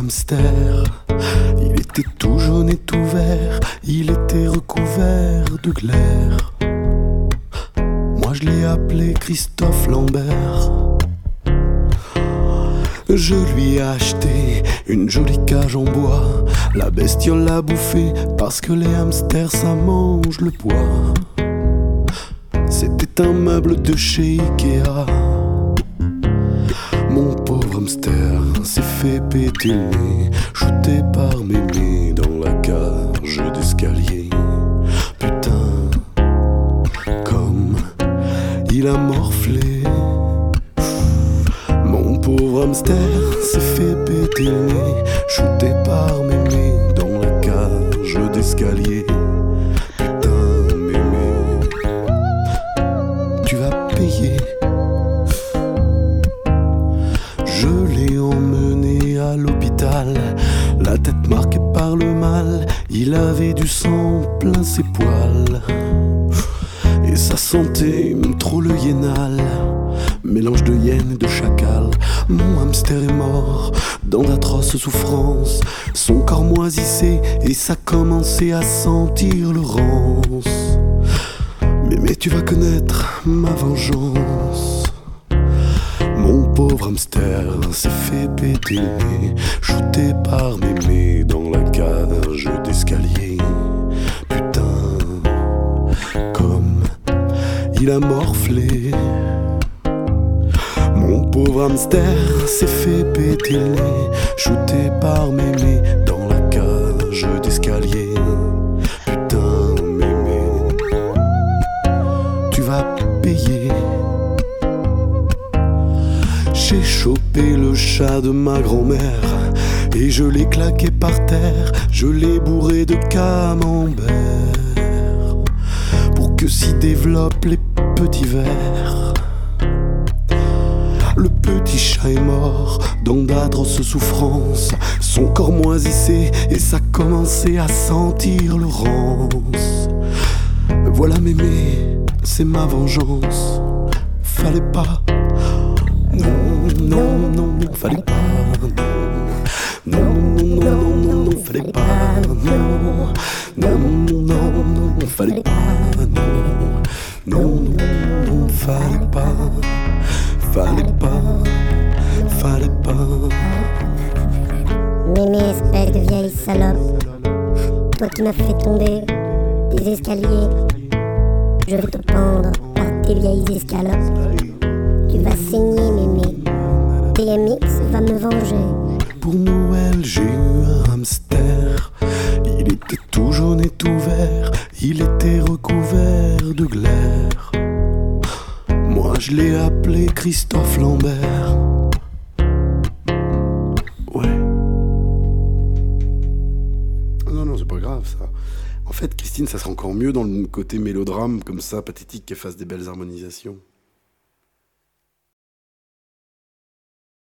hamster, il était tout jaune et tout vert, il était recouvert de glaire. Moi je l'ai appelé Christophe Lambert. Je lui ai acheté une jolie cage en bois. La bestiole l'a bouffé parce que les hamsters ça mange le poids. C'était un meuble de chez Ikea. Mon pauvre hamster s'est fait péter le nez, shooté par mémé dans la cage d'escalier. Putain, comme il a morflé. Mon pauvre hamster s'est fait péter le nez, shooté par mémé dans la cage d'escalier. Putain, mémé, tu vas payer. Je l'ai emmené à l'hôpital, la tête marquée par le mal. Il avait du sang plein ses poils et ça sentait trop le hyénal, mélange de hyène et de chacal. Mon hamster est mort dans d'atroces souffrances, son corps moisissait et ça commençait à sentir le rance. Mais tu vas connaître ma vengeance. Mon pauvre hamster s'est fait péter le nez, shooté par mémé dans la cage d'escalier. Putain, comme il a morflé. Mon pauvre hamster s'est fait péter le nez, shooté par mémé dans la cage d'escalier. Putain, mémé, tu vas payer. J'ai chopé le chat de ma grand-mère et je l'ai claqué par terre, je l'ai bourré de camembert pour que s'y développent les petits vers. Le petit chat est mort dans d'atroces souffrances, son corps moisissait et ça commençait à sentir le rance. Voilà mémé, c'est ma vengeance. Fallait pas, non, fallait pas, non, fallait pas, non, fallait pas, non, fallait pas. Fallait pas. Mémé, espèce de vieille salope, toi qui m'as fait tomber des escaliers, je vais te pendre par tes vieilles escalopes. Tu vas saigner, mémé, TMX va me venger. Pour Noël j'ai eu un hamster, il était tout jaune et tout vert, il était recouvert de glaire. Moi je l'ai appelé Christophe Lambert. Ouais. Non, c'est pas grave ça. En fait, Christine, ça serait encore mieux dans le côté mélodrame, comme ça, pathétique, qu'elle fasse des belles harmonisations.